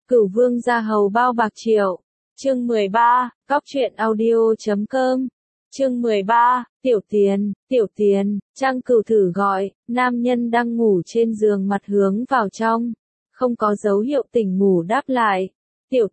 Cửu vương gia hầu bao bạc triệu. Chương 13, Cóc truyện audio.com. Chương 13, tiểu tiền, Trang Cửu thử gọi, nam nhân đang ngủ trên giường mặt hướng vào trong, không có dấu hiệu tỉnh ngủ đáp lại. Tiểu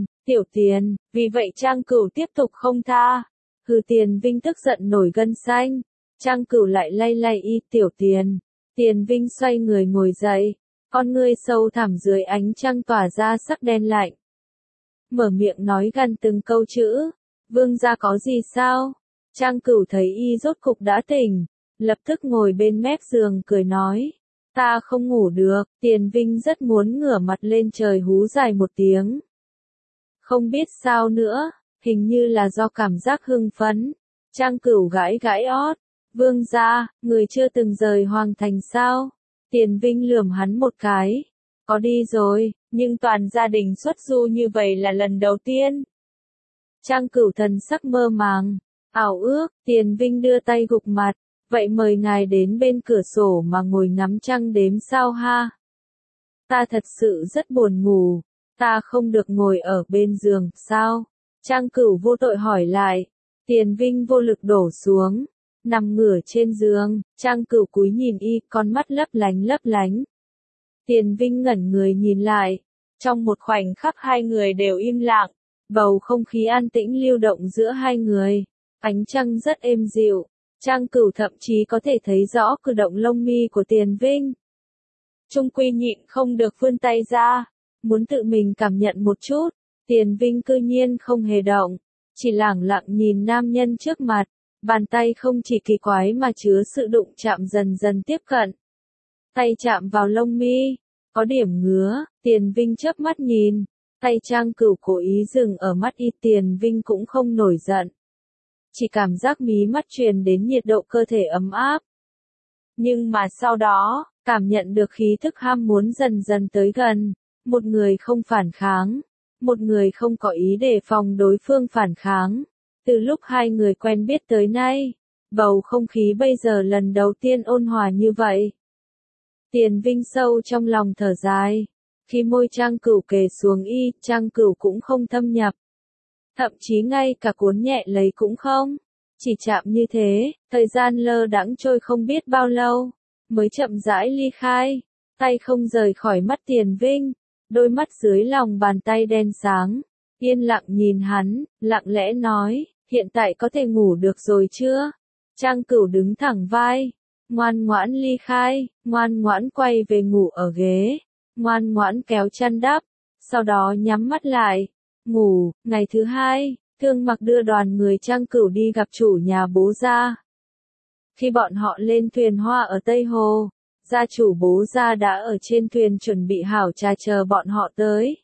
tiền, vì vậy Trang Cửu tiếp tục không tha. Hừ, Tiền Vinh tức giận nổi gân xanh. Trang Cửu lại lay y tiểu tiền. Tiền Vinh xoay người ngồi dậy, con ngươi sâu thẳm dưới ánh trăng tỏa ra sắc đen lạnh. Mở miệng nói gần từng câu chữ. Vương gia có gì sao? Trang Cửu thấy y rốt cục đã tỉnh, lập tức ngồi bên mép giường cười nói. Ta không ngủ được. Tiền Vinh rất muốn ngửa mặt lên trời hú dài một tiếng. Không biết sao nữa, hình như là do cảm giác hưng phấn. Trang Cửu gãi ót. Vương gia, người chưa từng rời hoàng thành sao? Tiền Vinh lườm hắn một cái. Có đi rồi, nhưng toàn gia đình xuất du như vậy là lần đầu tiên. Trang Cửu thần sắc mơ màng, ảo ước. Tiền Vinh đưa tay gục mặt. Vậy mời ngài đến bên cửa sổ mà ngồi ngắm trăng đếm sao ha? Ta thật sự rất buồn ngủ. Ta không được ngồi ở bên giường, sao? Trang Cửu vô tội hỏi lại. Tiền Vinh vô lực đổ xuống, nằm ngửa trên giường. Trang Cửu cúi nhìn y, con mắt lấp lánh. Tiền Vinh ngẩn người nhìn lại. Trong một khoảnh khắc hai người đều im lặng, bầu không khí an tĩnh lưu động giữa hai người. Ánh trăng rất êm dịu. Trang Cửu thậm chí có thể thấy rõ cử động lông mi của Tiền Vinh. Trung quy nhịn không được vươn tay ra, muốn tự mình cảm nhận một chút. Tiền Vinh cư nhiên không hề động, chỉ lẳng lặng nhìn nam nhân trước mặt. Bàn tay không chỉ kỳ quái mà chứa sự đụng chạm dần dần tiếp cận. Tay chạm vào lông mi, có điểm ngứa. Tiền Vinh chớp mắt nhìn, tay Trang Cửu cố ý dừng ở mắt y. Tiền Vinh cũng không nổi giận, chỉ cảm giác mí mắt truyền đến nhiệt độ cơ thể ấm áp. Nhưng mà sau đó, cảm nhận được khí thức ham muốn dần dần tới gần. Một người không phản kháng, một người không có ý đề phòng đối phương phản kháng. Từ lúc hai người quen biết tới nay, bầu không khí bây giờ lần đầu tiên ôn hòa như vậy. Tiền Vinh sâu trong lòng thở dài. Khi môi Trang Cửu kề xuống y, Trang Cửu cũng không thâm nhập. Thậm chí ngay cả cuốn nhẹ lấy cũng không. Chỉ chạm như thế, thời gian lơ đãng trôi không biết bao lâu, mới chậm rãi ly khai. Tay không rời khỏi mắt Tiền Vinh, đôi mắt dưới lòng bàn tay đen sáng, yên lặng nhìn hắn, lặng lẽ nói, hiện tại có thể ngủ được rồi chưa? Trang Cửu đứng thẳng vai, ngoan ngoãn ly khai, ngoan ngoãn quay về ngủ ở ghế, ngoan ngoãn kéo chăn đắp, sau đó nhắm mắt lại, ngủ. Ngày thứ hai, Thương Mặc đưa đoàn người Trang Cửu đi gặp chủ nhà Bố gia. Khi bọn họ lên thuyền hoa ở Tây Hồ, gia chủ Bố gia đã ở trên thuyền chuẩn bị hảo trà chờ bọn họ tới.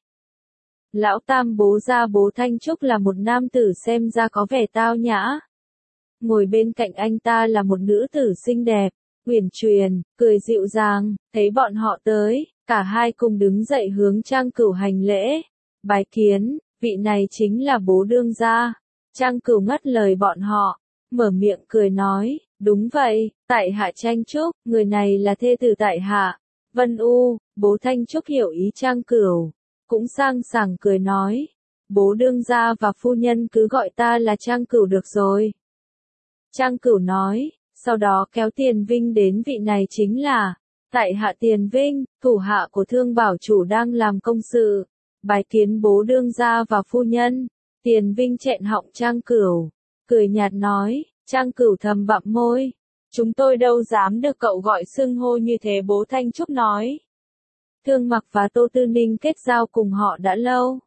Lão tam Bố gia Bố Thanh Trúc là một nam tử xem ra có vẻ tao nhã. Ngồi bên cạnh anh ta là một nữ tử xinh đẹp, uyển chuyển, cười dịu dàng. Thấy bọn họ tới, cả hai cùng đứng dậy hướng Trang Cửu hành lễ. Bái kiến, vị này chính là Bố đương gia. Trang Cửu ngắt lời bọn họ, mở miệng cười nói, đúng vậy, tại hạ Tranh Trúc, người này là thê tử tại hạ, Vân U. Bố Thanh Trúc hiểu ý Trang Cửu, cũng sang sảng cười nói, Bố đương gia và phu nhân cứ gọi ta là Trang Cửu được rồi. Trang Cửu nói, sau đó kéo Tiền Vinh đến, vị này chính là tại hạ Tiền Vinh, thủ hạ của Thương Bảo chủ đang làm công sự. Bái kiến Bố đương gia và phu nhân. Tiền Vinh chẹn họng Trang Cửu, cười nhạt nói. Trang Cửu thầm bặm môi, chúng tôi đâu dám được cậu gọi xưng hô như thế. Bố Thanh Trúc nói. Thương Mặc và Tô Tư Ninh kết giao cùng họ đã lâu.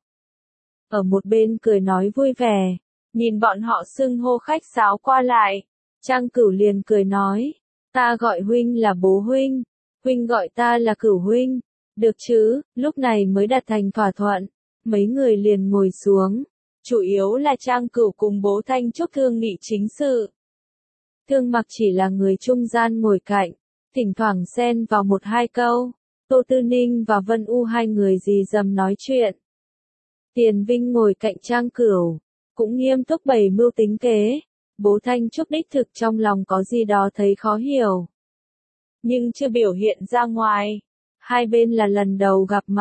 Ở một bên cười nói vui vẻ, nhìn bọn họ xưng hô khách sáo qua lại. Trang Cửu liền cười nói, ta gọi huynh là Bố huynh, huynh gọi ta là Cửu huynh, được chứ? Lúc này mới đạt thành thỏa thuận, mấy người liền ngồi xuống. Chủ yếu là Trang Cửu cùng Bố Thanh Trúc thương nghị chính sự. Thương Mặc chỉ là người trung gian ngồi cạnh, thỉnh thoảng xen vào một hai câu. Tô Tư Ninh và Vân U hai người rì rầm nói chuyện. Tiền Vinh ngồi cạnh Trang Cửu, cũng nghiêm túc bày mưu tính kế. Bố Thanh Trúc đích thực trong lòng có gì đó thấy khó hiểu, nhưng chưa biểu hiện ra ngoài. Hai bên là lần đầu gặp mặt,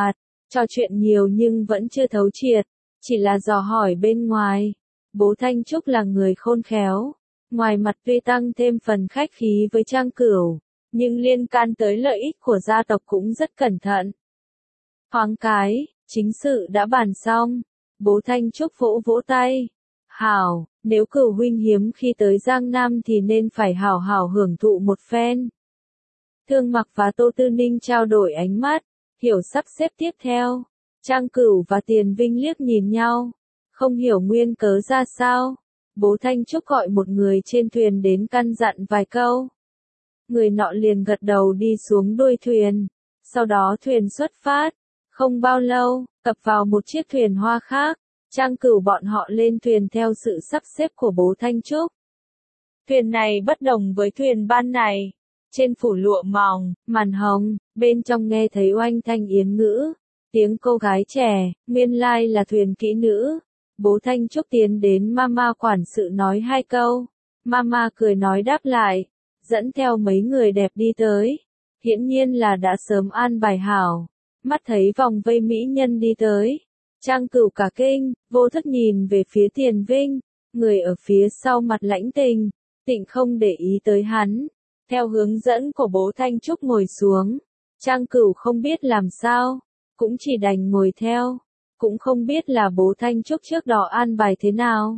Trò chuyện nhiều nhưng vẫn chưa thấu triệt, chỉ là dò hỏi bên ngoài. Bố Thanh Trúc là người khôn khéo, ngoài mặt tuy tăng thêm phần khách khí với Trang Cửu, nhưng liên can tới lợi ích của gia tộc cũng rất cẩn thận. Thoáng cái, chính sự đã bàn xong, bố Thanh Trúc vỗ vỗ tay. Hảo, nếu Cửu huynh hiếm khi tới Giang Nam thì nên phải hảo hảo hưởng thụ một phen. Thương Mặc và Tô Tư Ninh trao đổi ánh mắt, hiểu sắp xếp tiếp theo. Trang Cửu và Tiền Vinh liếc nhìn nhau, không hiểu nguyên cớ ra sao. Bố Thanh Trúc gọi một người trên thuyền đến căn dặn vài câu. Người nọ liền gật đầu đi xuống đuôi thuyền. Sau đó thuyền xuất phát. Không bao lâu, cập vào một chiếc thuyền hoa khác. Trang Cửu bọn họ lên thuyền theo sự sắp xếp của bố Thanh Trúc. Thuyền này bất đồng với thuyền ban này. Trên phủ lụa mỏng, màn hồng, bên trong nghe thấy oanh thanh yến ngữ. Tiếng cô gái trẻ, nguyên lai là thuyền kỹ nữ. Bố Thanh Trúc tiến đến Mama quản sự nói hai câu. Mama cười nói đáp lại, dẫn theo mấy người đẹp đi tới. Hiển nhiên là đã sớm an bài hảo. Mắt thấy vòng vây mỹ nhân đi tới. Trang Cửu cả kinh, vô thức nhìn về phía Tiền Vinh. Người ở phía sau mặt lãnh tình, tịnh không để ý tới hắn. Theo hướng dẫn của bố Thanh Trúc ngồi xuống. Trang Cửu không biết làm sao, cũng chỉ đành ngồi theo. Cũng không biết là bố Thanh Trúc trước đó an bài thế nào.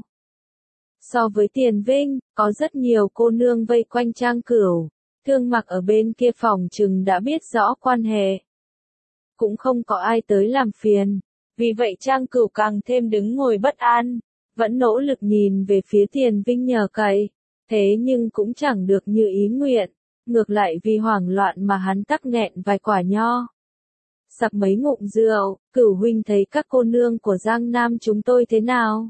So với Tiền Vinh, có rất nhiều cô nương vây quanh Trang Cửu. Thương Mặc ở bên kia phòng chừng đã biết rõ quan hệ. Cũng không có ai tới làm phiền. Vì vậy Trang Cửu càng thêm đứng ngồi bất an. Vẫn nỗ lực nhìn về phía Tiền Vinh nhờ cậy. Thế nhưng cũng chẳng được như ý nguyện. Ngược lại vì hoảng loạn mà hắn tắc nghẹn vài quả nho. Sặc mấy ngụm rượu, Cửu huynh thấy các cô nương của Giang Nam chúng tôi thế nào?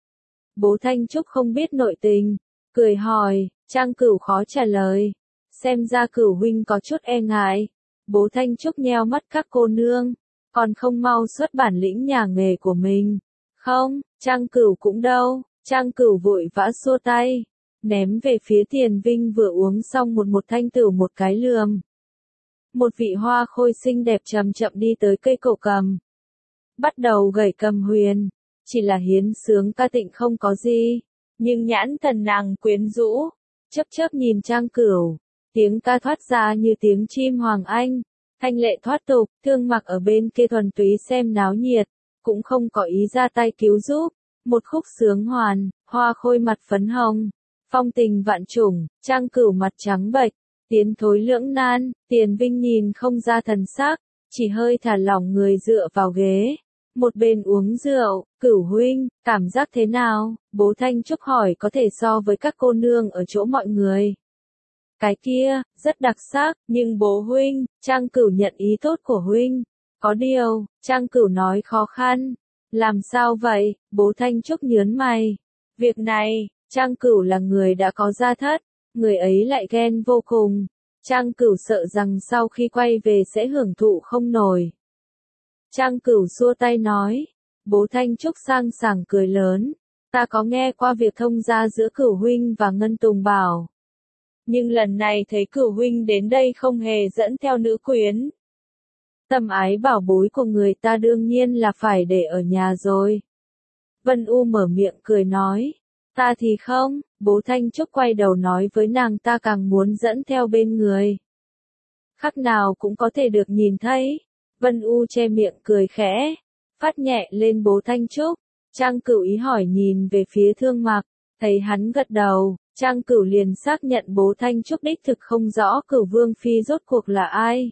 Bố Thanh Trúc không biết nội tình, cười hỏi. Trang Cửu khó trả lời. Xem ra Cửu huynh có chút e ngại. Bố Thanh Trúc nheo mắt các cô nương, còn không mau xuất bản lĩnh nhà nghề của mình. Không, Trang Cửu cũng đâu. Trang Cửu vội vã xua tay, ném về phía Tiền Vinh vừa uống xong một thanh tửu một cái lườm. Một vị hoa khôi xinh đẹp chậm chậm đi tới cây cổ cầm. Bắt đầu gảy cầm huyền. Chỉ là hiến sướng ca tịnh không có gì. Nhưng nhãn thần nàng quyến rũ. Chớp chớp nhìn Trang Cửu. Tiếng ca thoát ra như tiếng chim hoàng anh. Thanh lệ thoát tục. Thương Mặc ở bên kia thuần túy xem náo nhiệt. Cũng không có ý ra tay cứu giúp. Một khúc sướng hoàn. Hoa khôi mặt phấn hồng. Phong tình vạn trùng. Trang Cửu mặt trắng bệch. Tiến thối lưỡng nan. Tiền Vinh nhìn không ra thần sắc, chỉ hơi thả lỏng người dựa vào ghế. Một bên uống rượu. Cửu huynh, cảm giác thế nào? Bố Thanh Trúc hỏi có thể so với các cô nương ở chỗ mọi người. Cái kia, rất đặc sắc, nhưng bố huynh, Trang Cửu nhận ý tốt của huynh. Có điều, Trang Cửu nói khó khăn. Làm sao vậy? Bố Thanh Trúc nhớn mày. Việc này, Trang Cửu là người đã có gia thất. Người ấy lại ghen vô cùng. Trang Cửu sợ rằng sau khi quay về sẽ hưởng thụ không nổi. Trang Cửu xua tay nói. Bố Thanh Trúc sang sảng cười lớn. Ta có nghe qua việc thông gia giữa Cửu huynh và Ngân Tùng Bảo. Nhưng lần này thấy Cửu huynh đến đây không hề dẫn theo nữ quyến. Tâm ái bảo bối của người ta đương nhiên là phải để ở nhà rồi. Vân U mở miệng cười nói. Ta thì không. Bố Thanh Trúc quay đầu nói với nàng ta càng muốn dẫn theo bên người. Khắc nào cũng có thể được nhìn thấy. Vân U che miệng cười khẽ. Phát nhẹ lên bố Thanh Trúc. Trang Cửu ý hỏi nhìn về phía Thương Mặc. Thấy hắn gật đầu. Trang Cửu liền xác nhận bố Thanh Trúc đích thực không rõ Cửu Vương Phi rốt cuộc là ai.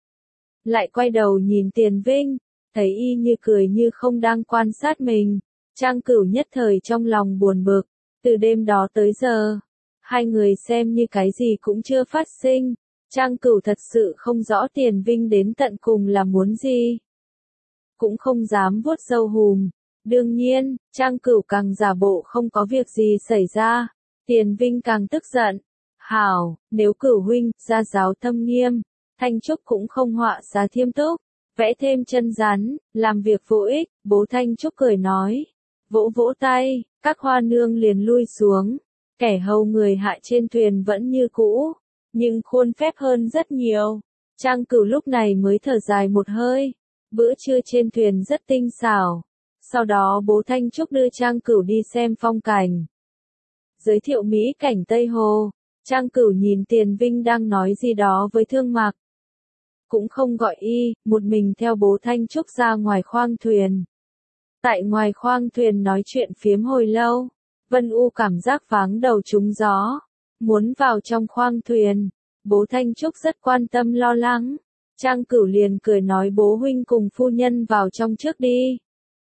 Lại quay đầu nhìn Tiền Vinh. Thấy y như cười như không đang quan sát mình. Trang Cửu nhất thời trong lòng buồn bực. Từ đêm đó tới giờ, hai người xem như cái gì cũng chưa phát sinh. Trang Cửu thật sự không rõ Tiền Vinh đến tận cùng là muốn gì. Cũng không dám vuốt râu hùm. Đương nhiên, Trang Cửu càng giả bộ không có việc gì xảy ra. Tiền Vinh càng tức giận. Hảo, nếu Cửu huynh, gia giáo thâm nghiêm, Thanh Trúc cũng không họa xá thiêm túc, vẽ thêm chân rắn, làm việc vô ích, bố Thanh Trúc cười nói. Vỗ vỗ tay, các hoa nương liền lui xuống. Kẻ hầu người hại trên thuyền vẫn như cũ, nhưng khuôn phép hơn rất nhiều. Trang Cửu lúc này mới thở dài một hơi. Bữa trưa trên thuyền rất tinh xảo. Sau đó bố Thanh Trúc đưa Trang Cửu đi xem phong cảnh. Giới thiệu mỹ cảnh Tây Hồ. Trang Cửu nhìn Tiền Vinh đang nói gì đó với Thương Mạc. Cũng không gọi y, một mình theo bố Thanh Trúc ra ngoài khoang thuyền. Tại ngoài khoang thuyền nói chuyện phiếm hồi lâu. Vân U cảm giác váng đầu trúng gió. Muốn vào trong khoang thuyền. Bố Thanh Trúc rất quan tâm lo lắng. Trang Cửu liền cười nói bố huynh cùng phu nhân vào trong trước đi.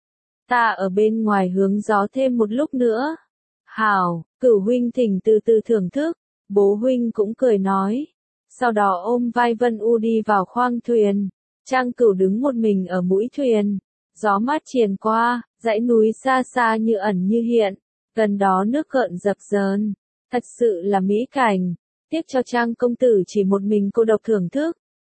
Ta ở bên ngoài hướng gió thêm một lúc nữa. Hảo, Cửu huynh thỉnh từ từ thưởng thức. Bố huynh cũng cười nói. Sau đó ôm vai Vân U đi vào khoang thuyền. Trang Cửu đứng một mình ở mũi thuyền. Gió mát triền qua, dãy núi xa xa như ẩn như hiện. Gần đó nước gợn dập dờn. Thật sự là mỹ cảnh. Tiếc cho Trang công tử chỉ một mình cô độc thưởng thức.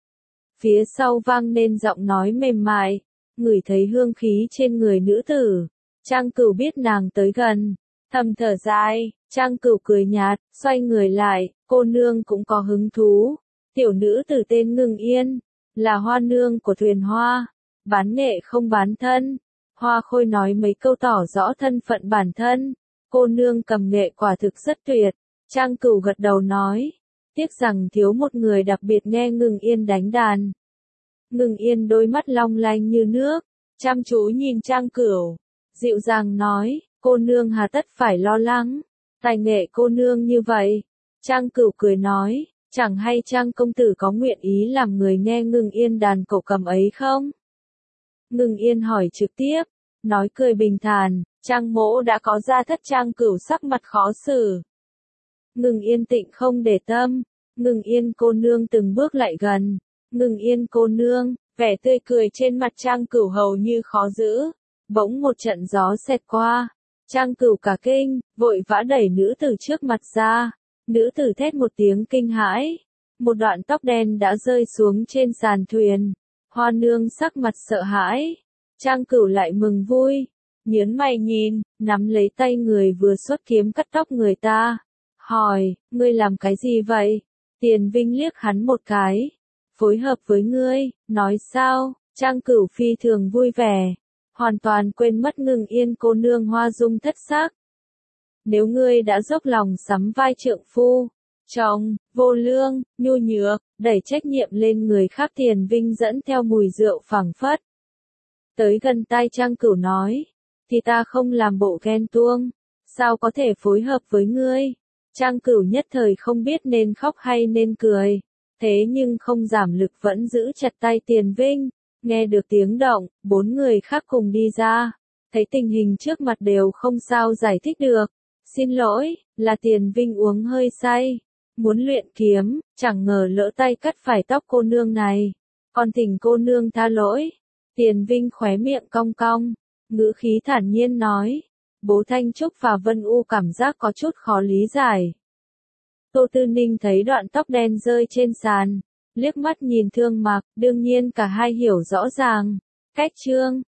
Phía sau vang lên giọng nói mềm mại. Ngửi thấy hương khí trên người nữ tử. Trang Cửu biết nàng tới gần. Thầm thở dài, Trang Cửu cười nhạt, xoay người lại, cô nương cũng có hứng thú. Tiểu nữ tử tên Ngưng Yên, là hoa nương của thuyền hoa, bán nghệ không bán thân. Hoa Khôi nói mấy câu tỏ rõ thân phận bản thân. Cô nương cầm nghệ quả thực rất tuyệt. Trang Cửu gật đầu nói, tiếc rằng thiếu một người đặc biệt nghe Ngưng Yên đánh đàn. Ngưng Yên đôi mắt long lanh như nước, chăm chú nhìn Trang Cửu, dịu dàng nói, cô nương hà tất phải lo lắng, tài nghệ cô nương như vậy. Trang Cửu cười nói, chẳng hay Trang công tử có nguyện ý làm người nghe Ngưng Yên đàn cổ cầm ấy không? Ngưng Yên hỏi trực tiếp, nói cười bình thản, Trang mỗ đã có gia thất. Trang Cửu sắc mặt khó xử. Ngưng Yên tịnh không để tâm, Ngưng Yên cô nương từng bước lại gần. Ngưng Yên cô nương, vẻ tươi cười trên mặt Trang Cửu hầu như khó giữ. Bỗng một trận gió xẹt qua. Trang Cửu cả kinh, vội vã đẩy nữ tử trước mặt ra. Nữ tử thét một tiếng kinh hãi. Một đoạn tóc đen đã rơi xuống trên sàn thuyền. Hoa nương sắc mặt sợ hãi. Trang Cửu lại mừng vui. Nhớn mày nhìn, nắm lấy tay người vừa xuất kiếm cắt tóc người ta. Hỏi, ngươi làm cái gì vậy? Tiền Vinh liếc hắn một cái. Phối hợp với ngươi, nói sao? Trang Cửu phi thường vui vẻ. Hoàn toàn quên mất Ngưng Yên cô nương hoa dung thất sắc. Nếu ngươi đã dốc lòng sắm vai trượng phu, chồng, vô lương, nhu nhược, đẩy trách nhiệm lên người khác, Tiền Vinh dẫn theo mùi rượu phảng phất. Tới gần tai Trang Cửu nói, thì ta không làm bộ ghen tuông, sao có thể phối hợp với ngươi? Trang Cửu nhất thời không biết nên khóc hay nên cười, thế nhưng không giảm lực vẫn giữ chặt tay Tiền Vinh. Nghe được tiếng động, 4 người khác cùng đi ra, thấy tình hình trước mặt đều không sao giải thích được. Xin lỗi, là Tiền Vinh uống hơi say, muốn luyện kiếm, chẳng ngờ lỡ tay cắt phải tóc cô nương này. Còn thỉnh cô nương tha lỗi. Tiền Vinh khóe miệng cong cong, ngữ khí thản nhiên nói. Bố Thanh Trúc và Vân U cảm giác có chút khó lý giải. Tô Tư Ninh thấy đoạn tóc đen rơi trên sàn, liếc mắt nhìn Thương Mạc, đương nhiên cả hai hiểu rõ ràng. Cách chương